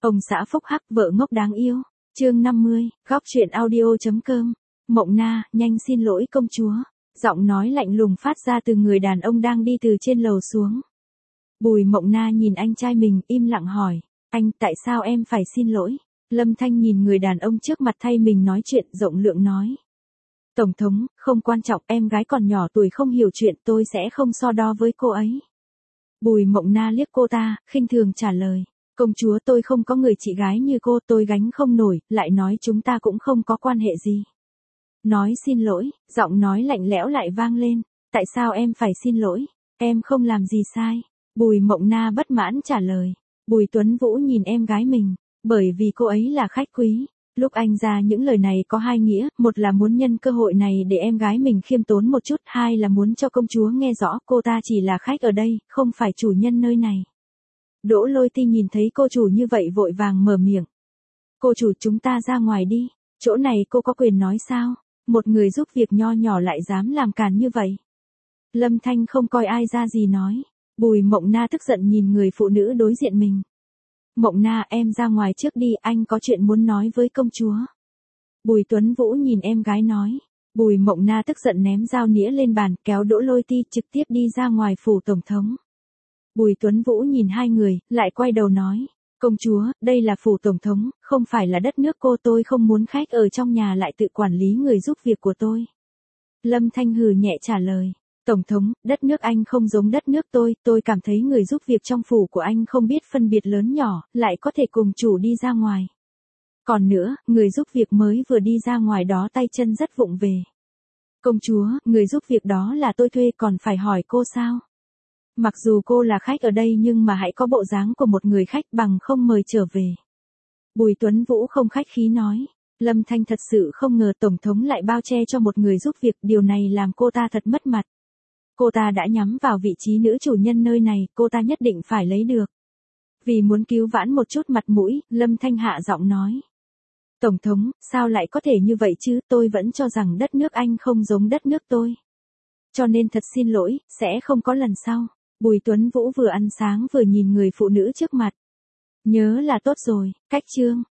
Ông xã phúc hắc vợ ngốc đáng yêu. Chương 50, góc truyện audio.com. Mộng Na, nhanh xin lỗi công chúa. Giọng nói lạnh lùng phát ra từ người đàn ông đang đi từ trên lầu xuống. Bùi Mộng Na nhìn anh trai mình, im lặng hỏi. Anh, tại sao em phải xin lỗi? Lâm Thanh nhìn người đàn ông trước mặt thay mình nói chuyện, rộng lượng nói. Tổng thống, không quan trọng, em gái còn nhỏ tuổi không hiểu chuyện, tôi sẽ không so đo với cô ấy. Bùi Mộng Na liếc cô ta, khinh thường trả lời. Công chúa, tôi không có người chị gái như cô, tôi gánh không nổi, lại nói chúng ta cũng không có quan hệ gì. Nói xin lỗi, giọng nói lạnh lẽo lại vang lên. Tại sao em phải xin lỗi? Em không làm gì sai. Bùi Mộng Na bất mãn trả lời. Bùi Tuấn Vũ nhìn em gái mình, bởi vì cô ấy là khách quý. Lúc anh ra những lời này có hai nghĩa, một là muốn nhân cơ hội này để em gái mình khiêm tốn một chút, hai là muốn cho công chúa nghe rõ cô ta chỉ là khách ở đây, không phải chủ nhân nơi này. Đỗ Lôi Ti nhìn thấy cô chủ như vậy vội vàng mở miệng. Cô chủ, chúng ta ra ngoài đi, chỗ này cô có quyền nói sao? Một người giúp việc nho nhỏ lại dám làm càn như vậy. Lâm Thanh không coi ai ra gì nói. Bùi Mộng Na tức giận nhìn người phụ nữ đối diện mình. Mộng Na, em ra ngoài trước đi, anh có chuyện muốn nói với công chúa. Bùi Tuấn Vũ nhìn em gái nói. Bùi Mộng Na tức giận ném dao nĩa lên bàn, kéo Đỗ Lôi Ti trực tiếp đi ra ngoài phủ tổng thống. Bùi Tuấn Vũ nhìn hai người, lại quay đầu nói. Công chúa, đây là phủ tổng thống, không phải là đất nước cô, tôi không muốn khách ở trong nhà lại tự quản lý người giúp việc của tôi. Lâm Thanh hừ nhẹ trả lời. Tổng thống, đất nước anh không giống đất nước tôi cảm thấy người giúp việc trong phủ của anh không biết phân biệt lớn nhỏ, lại có thể cùng chủ đi ra ngoài. Còn nữa, người giúp việc mới vừa đi ra ngoài đó tay chân rất vụng về. Công chúa, người giúp việc đó là tôi thuê, còn phải hỏi cô sao? Mặc dù cô là khách ở đây nhưng mà hãy có bộ dáng của một người khách, bằng không mời trở về. Bùi Tuấn Vũ không khách khí nói. Lâm Thanh thật sự không ngờ tổng thống lại bao che cho một người giúp việc, điều này làm cô ta thật mất mặt. Cô ta đã nhắm vào vị trí nữ chủ nhân nơi này, cô ta nhất định phải lấy được. Vì muốn cứu vãn một chút mặt mũi, Lâm Thanh hạ giọng nói. Tổng thống, sao lại có thể như vậy chứ, tôi vẫn cho rằng đất nước anh không giống đất nước tôi. Cho nên thật xin lỗi, sẽ không có lần sau. Bùi Tuấn Vũ vừa ăn sáng vừa nhìn người phụ nữ trước mặt. Nhớ là tốt rồi, cách chương.